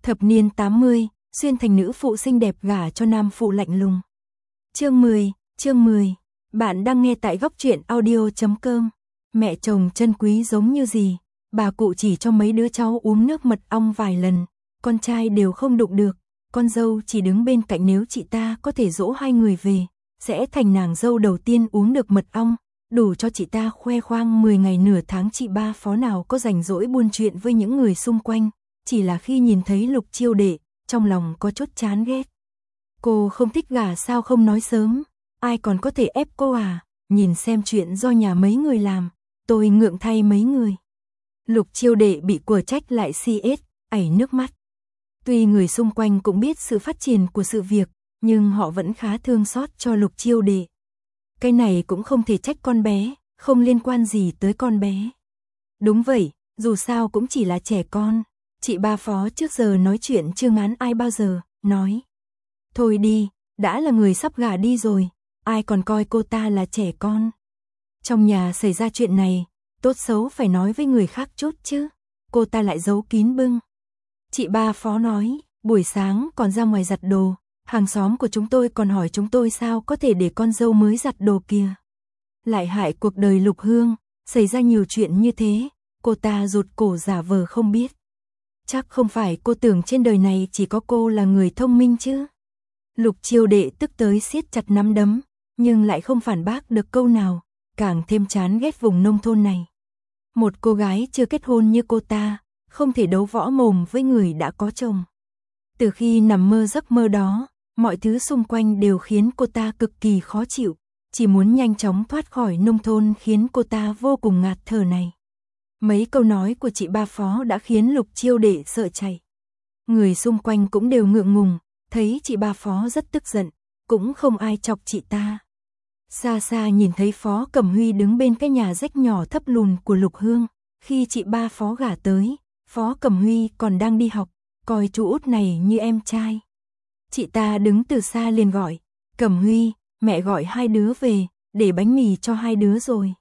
Thập niên 80, xuyên thành nữ phụ xinh đẹp gả cho nam phụ lạnh lùng. Chương 10. Bạn đang nghe tại góc truyện audio.com. Mẹ chồng chân quý giống như gì, bà cụ chỉ cho mấy đứa cháu uống nước mật ong vài lần, con trai đều không đụng được, con dâu chỉ đứng bên cạnh nếu chị ta có thể dỗ hai người về, sẽ thành nàng dâu đầu tiên uống được mật ong, đủ cho chị ta khoe khoang 10 ngày nửa tháng. Chị ba Phó nào có rảnh rỗi buôn chuyện với những người xung quanh, chỉ là khi nhìn thấy Lục Chiêu Đệ, trong lòng có chút chán ghét. Cô không thích gả sao không nói sớm, ai còn có thể ép cô à, nhìn xem chuyện do nhà mấy người làm, tôi ngượng thay mấy người. Lục Chiêu Đệ bị quở trách lại CS, ảy nước mắt. Tuy người xung quanh cũng biết sự phát triển của sự việc, nhưng họ vẫn khá thương xót cho Lục Chiêu Đệ. Cái này cũng không thể trách con bé, không liên quan gì tới con bé. Đúng vậy, dù sao cũng chỉ là trẻ con. Chị ba Phó trước giờ nói chuyện chưa ngán ai bao giờ, nói. Thôi đi, đã là người sắp gả đi rồi, ai còn coi cô ta là trẻ con. Trong nhà xảy ra chuyện này, tốt xấu phải nói với người khác chút chứ, cô ta lại giấu kín bưng. Chị ba Phó nói, buổi sáng còn ra ngoài giặt đồ, hàng xóm của chúng tôi còn hỏi chúng tôi sao có thể để con dâu mới giặt đồ kia. Lại hại cuộc đời Lục Hương, xảy ra nhiều chuyện như thế, cô ta rụt cổ giả vờ không biết. Chắc không phải cô tưởng trên đời này chỉ có cô là người thông minh chứ. Lục Chiêu Đệ tức tới siết chặt nắm đấm, nhưng lại không phản bác được câu nào, càng thêm chán ghét vùng nông thôn này. Một cô gái chưa kết hôn như cô ta, không thể đấu võ mồm với người đã có chồng. Từ khi nằm mơ giấc mơ đó, mọi thứ xung quanh đều khiến cô ta cực kỳ khó chịu, chỉ muốn nhanh chóng thoát khỏi nông thôn khiến cô ta vô cùng ngạt thở này. Mấy câu nói của chị ba Phó đã khiến Lục Chiêu Đệ sợ chạy. Người xung quanh cũng đều ngượng ngùng, thấy chị ba Phó rất tức giận, cũng không ai chọc chị ta. Xa xa nhìn thấy Phó Cẩm Huy đứng bên cái nhà rách nhỏ thấp lùn của Lục Hương, khi chị ba Phó gả tới, Phó Cẩm Huy còn đang đi học, coi chú út này như em trai. Chị ta đứng từ xa liền gọi, Cẩm Huy, mẹ gọi hai đứa về, để bánh mì cho hai đứa rồi.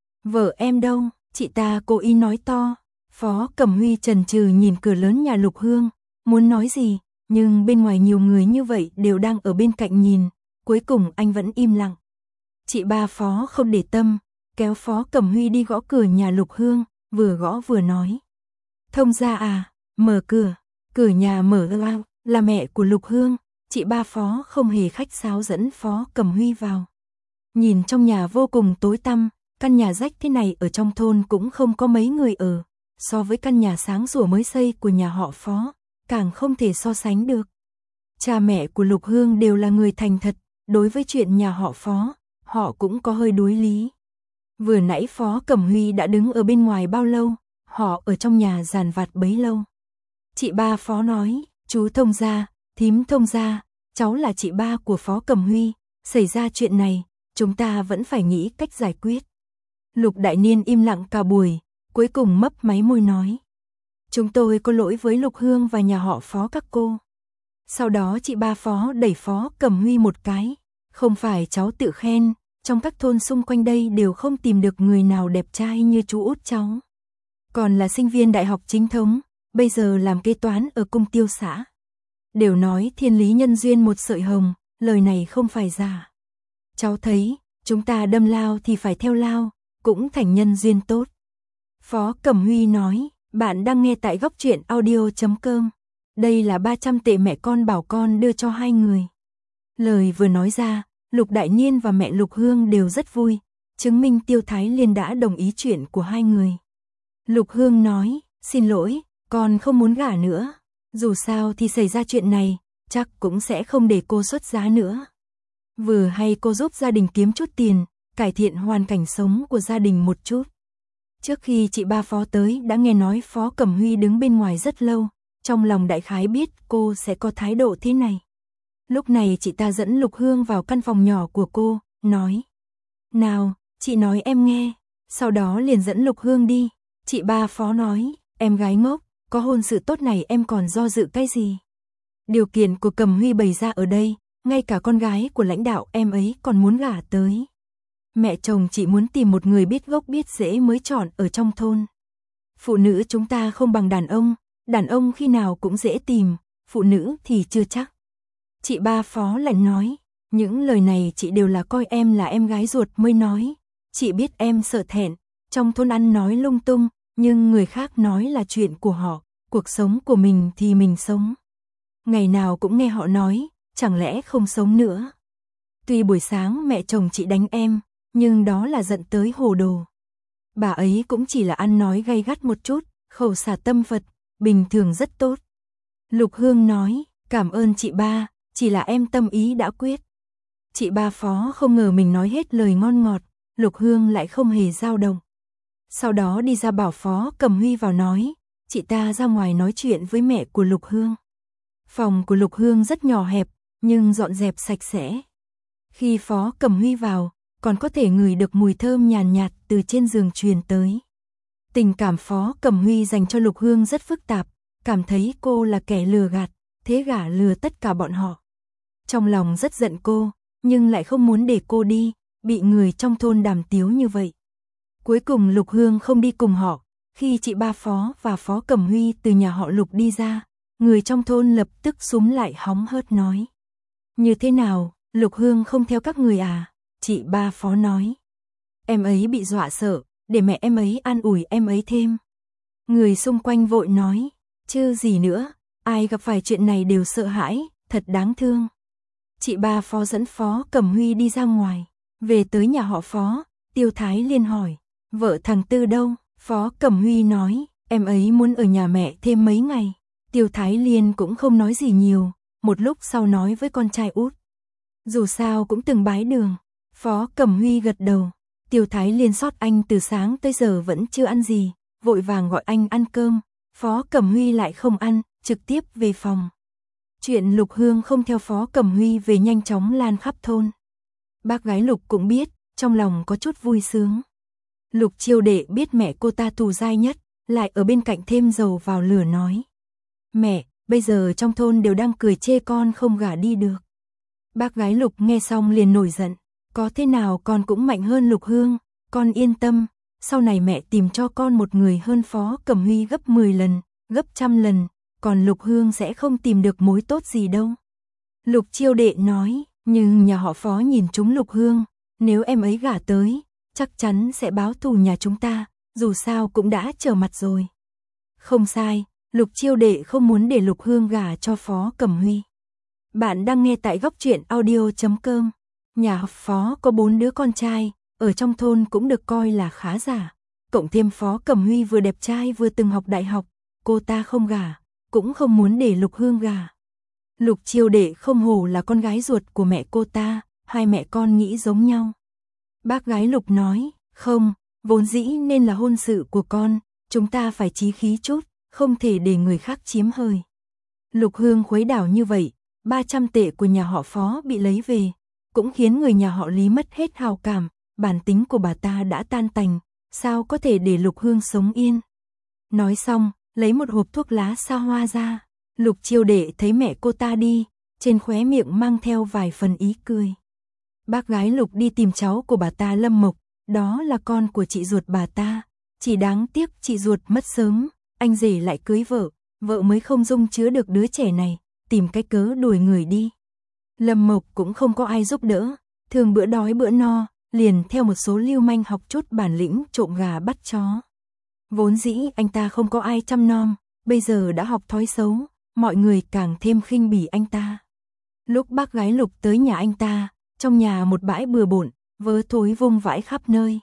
Vợ em đâu? Chị ta cố ý nói to. Phó Cẩm Huy chần chừ nhìn cửa lớn nhà Lục Hương, muốn nói gì, nhưng bên ngoài nhiều người như vậy đều đang ở bên cạnh nhìn, cuối cùng anh vẫn im lặng. Chị ba Phó không để tâm, kéo Phó Cẩm Huy đi gõ cửa nhà Lục Hương, vừa gõ vừa nói. Thông gia à, mở cửa. Cửa nhà mở ra, là mẹ của Lục Hương, chị ba Phó không hề khách sáo dẫn Phó Cẩm Huy vào. Nhìn trong nhà vô cùng tối tăm, căn nhà rách thế này ở trong thôn cũng không có mấy người ở, so với căn nhà sáng sủa mới xây của nhà họ Phó, càng không thể so sánh được. Cha mẹ của Lục Hương đều là người thành thật, đối với chuyện nhà họ Phó, họ cũng có hơi đối lý. Vừa nãy Phó Cẩm Huy đã đứng ở bên ngoài bao lâu, họ ở trong nhà dàn vặt bấy lâu. Chị ba Phó nói, chú thông gia, thím thông gia, cháu là chị ba của Phó Cẩm Huy, xảy ra chuyện này, chúng ta vẫn phải nghĩ cách giải quyết. Lục Đại Niên im lặng cả buổi, cuối cùng mấp máy môi nói. Chúng tôi có lỗi với Lục Hương và nhà họ Phó các cô. Sau đó chị ba Phó đẩy Phó Cẩm Huy một cái, không phải cháu tự khen, trong các thôn xung quanh đây đều không tìm được người nào đẹp trai như chú út cháu. Còn là sinh viên đại học chính thống, bây giờ làm kế toán ở cung tiêu xã. Đều nói thiên lý nhân duyên một sợi hồng, lời này không phải giả. Cháu thấy, chúng ta đâm lao thì phải theo lao, cũng thành nhân duyên tốt. Phó Cẩm Huy nói, bạn đang nghe tại góc truyện audio.com. Đây là 300 tệ mẹ con bảo con đưa cho hai người. Lời vừa nói ra, Lục Đại Niên và mẹ Lục Hương đều rất vui, chứng minh Tiêu Thái Liên đã đồng ý chuyện của hai người. Lục Hương nói, xin lỗi, con không muốn gả nữa. Dù sao thì xảy ra chuyện này, chắc cũng sẽ không để cô xuất giá nữa. Vừa hay cô giúp gia đình kiếm chút tiền, cải thiện hoàn cảnh sống của gia đình một chút. Trước khi chị ba Phó tới đã nghe nói Phó Cẩm Huy đứng bên ngoài rất lâu, trong lòng đại khái biết cô sẽ có thái độ thế này. Lúc này chị ta dẫn Lục Hương vào căn phòng nhỏ của cô, nói. Nào, chị nói em nghe, sau đó liền dẫn Lục Hương đi. Chị ba Phó nói, em gái ngốc, có hôn sự tốt này em còn do dự cái gì? Điều kiện của Cẩm Huy bày ra ở đây, ngay cả con gái của lãnh đạo em ấy còn muốn gả tới. Mẹ chồng chị muốn tìm một người biết gốc biết rễ mới chọn ở trong thôn. Phụ nữ chúng ta không bằng đàn ông, đàn ông khi nào cũng dễ tìm, phụ nữ thì chưa chắc. Chị ba Phó lại nói, những lời này chị đều là coi em là em gái ruột mới nói. Chị biết em sợ thẹn, trong thôn ăn nói lung tung, nhưng người khác nói là chuyện của họ, cuộc sống của mình thì mình sống. Ngày nào cũng nghe họ nói, chẳng lẽ không sống nữa. Tuy buổi sáng mẹ chồng chị đánh em, nhưng đó là giận tới hồ đồ. Bà ấy cũng chỉ là ăn nói gay gắt một chút, khẩu xả tâm Phật, bình thường rất tốt. Lục Hương nói, cảm ơn chị ba, chỉ là em tâm ý đã quyết. Chị ba Phó không ngờ mình nói hết lời ngon ngọt, Lục Hương lại không hề dao động. Sau đó đi ra bảo Phó Cẩm Huy vào nói, chị ta ra ngoài nói chuyện với mẹ của Lục Hương. Phòng của Lục Hương rất nhỏ hẹp, nhưng dọn dẹp sạch sẽ. Khi Phó Cẩm Huy vào, còn có thể ngửi được mùi thơm nhàn nhạt từ trên giường truyền tới. Tình cảm Phó Cẩm Huy dành cho Lục Hương rất phức tạp, cảm thấy cô là kẻ lừa gạt, thế gả lừa tất cả bọn họ. Trong lòng rất giận cô, nhưng lại không muốn để cô đi, bị người trong thôn đàm tiếu như vậy. Cuối cùng Lục Hương không đi cùng họ, khi chị ba Phó và Phó Cẩm Huy từ nhà họ Lục đi ra, người trong thôn lập tức xúm lại hóng hớt nói. Như thế nào, Lục Hương không theo các người à? Chị ba Phó nói. Em ấy bị dọa sợ, để mẹ em ấy an ủi em ấy thêm. Người xung quanh vội nói, chứ gì nữa, ai gặp phải chuyện này đều sợ hãi, thật đáng thương. Chị ba Phó dẫn Phó Cẩm Huy đi ra ngoài, về tới nhà họ Phó, Tiêu Thái Liên hỏi, vợ thằng Tư đâu? Phó Cẩm Huy nói, em ấy muốn ở nhà mẹ thêm mấy ngày. Tiêu Thái Liên cũng không nói gì nhiều, một lúc sau nói với con trai út. Dù sao cũng từng bái đường. Phó Cẩm Huy gật đầu. Tiêu Thái Liên sót anh từ sáng tới giờ vẫn chưa ăn gì, vội vàng gọi anh ăn cơm. Phó Cẩm Huy lại không ăn, trực tiếp về phòng. Chuyện Lục Hương không theo Phó Cẩm Huy về nhanh chóng lan khắp thôn. Bác gái Lục cũng biết, trong lòng có chút vui sướng. Lục Chiêu Đệ biết mẹ cô ta thù dai nhất, lại ở bên cạnh thêm dầu vào lửa nói. Mẹ, bây giờ trong thôn đều đang cười chê con không gả đi được. Bác gái Lục nghe xong liền nổi giận. Có thế nào con cũng mạnh hơn Lục Hương, con yên tâm, sau này mẹ tìm cho con một người hơn Phó Cẩm Huy gấp 10 lần, gấp 100 lần, còn Lục Hương sẽ không tìm được mối tốt gì đâu. Lục Chiêu Đệ nói, nhưng nhà họ Phó nhìn chúng Lục Hương, nếu em ấy gả tới, chắc chắn sẽ báo thù nhà chúng ta, dù sao cũng đã trở mặt rồi. Không sai, Lục Chiêu Đệ không muốn để Lục Hương gả cho Phó Cẩm Huy. Bạn đang nghe tại góc truyện audio.com. Nhà họ Phó có 4 đứa con trai, ở trong thôn cũng được coi là khá giả. Cộng thêm Phó Cẩm Huy vừa đẹp trai vừa từng học đại học, cô ta không gả, cũng không muốn để Lục Hương gả. Lục Chiêu Đệ không hổ là con gái ruột của mẹ cô ta, hai mẹ con nghĩ giống nhau. Bác gái Lục nói, không, vốn dĩ nên là hôn sự của con, chúng ta phải chí khí chút, không thể để người khác chiếm hời. Lục Hương khuấy đảo như vậy, 300 tệ của nhà họ Phó bị lấy về, cũng khiến người nhà họ Lý mất hết hào cảm, bản tính của bà ta đã tan tành, sao có thể để Lục Hương sống yên. Nói xong, lấy một hộp thuốc lá xa hoa ra, Lục Chiêu Đệ thấy mẹ cô ta đi, trên khóe miệng mang theo vài phần ý cười. Bác gái Lục đi tìm cháu của bà ta Lâm Mộc, đó là con của chị ruột bà ta, chỉ đáng tiếc chị ruột mất sớm, anh rể lại cưới vợ, vợ mới không dung chứa được đứa trẻ này, tìm cái cớ đuổi người đi. Lâm Mộc cũng không có ai giúp đỡ, thường bữa đói bữa no, liền theo một số lưu manh học chút bản lĩnh trộm gà bắt chó. Vốn dĩ anh ta không có ai chăm nom, bây giờ đã học thói xấu, mọi người càng thêm khinh bỉ anh ta. Lúc bác gái Lục tới nhà anh ta, trong nhà một bãi bừa bộn, vớ thối vung vãi khắp nơi.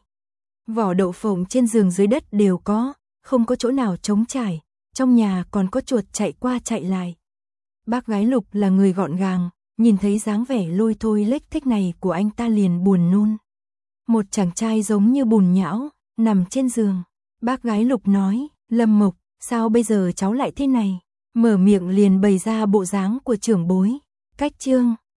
Vỏ đậu phộng trên giường dưới đất đều có, không có chỗ nào trống trải, trong nhà còn có chuột chạy qua chạy lại. Bác gái Lục là người gọn gàng, nhìn thấy dáng vẻ lôi thôi lếch thếch này của anh ta liền buồn nôn. Một chàng trai giống như bùn nhão, nằm trên giường. Bác gái Lục nói, Lâm Mộc, sao bây giờ cháu lại thế này? Mở miệng liền bày ra bộ dáng của trưởng bối. Cách chương